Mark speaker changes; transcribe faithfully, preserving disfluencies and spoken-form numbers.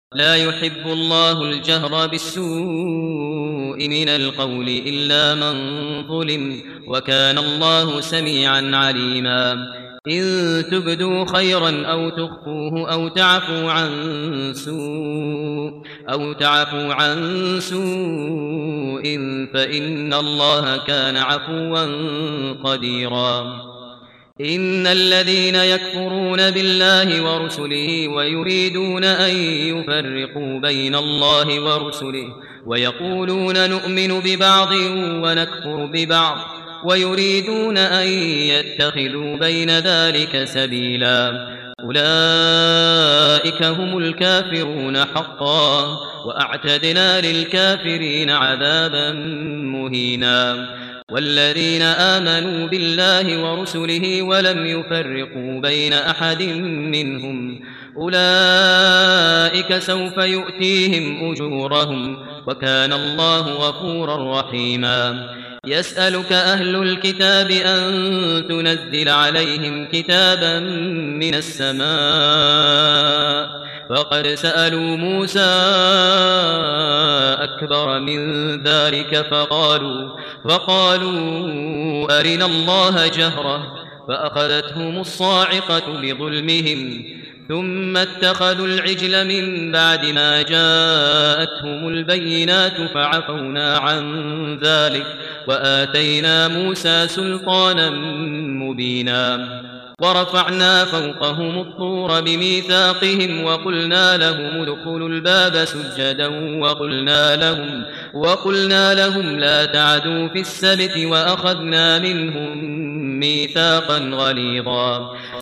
Speaker 1: لا يحب الله الجهر بالسوء من القول إلا من ظلم، وكان الله سميعا عليما. إن تبدوا خيرا أو تخفوه أو تعفوا عن سوء أو تعفوا عن سوء فإن الله كان عفوا قديرا. إن الذين يكفرون بالله ورسله ويريدون أن يفرقوا بين الله ورسله ويقولون نؤمن ببعض ونكفر ببعض ويريدون أن يتخذوا بين ذلك سبيلا، أولئك هم الكافرون حقا، وأعتدنا للكافرين عذابا مهينا. والذين آمنوا بالله ورسله ولم يفرقوا بين أحد منهم أولئك سوف يؤتيهم أجورهم، وكان الله غفورا رحيما. يسألك أهل الكتاب أن تنزل عليهم كتابا من السماء، فقد سألوا موسى أكبر من ذلك فقالوا, فقالوا أرنا الله جهرة، فأخذتهم الصاعقة بظلمهم ثم اتخذوا العجل من بعد ما جاءتهم البينات فعفونا عن ذلك وآتينا موسى سلطانا مبينا. ورفعنا فوقهم الطور بميثاقهم وقلنا لهم ادخلوا الباب سجدا وقلنا لهم, وقلنا لهم لا تعدوا في السبت وأخذنا منهم ميثاقا غليظا.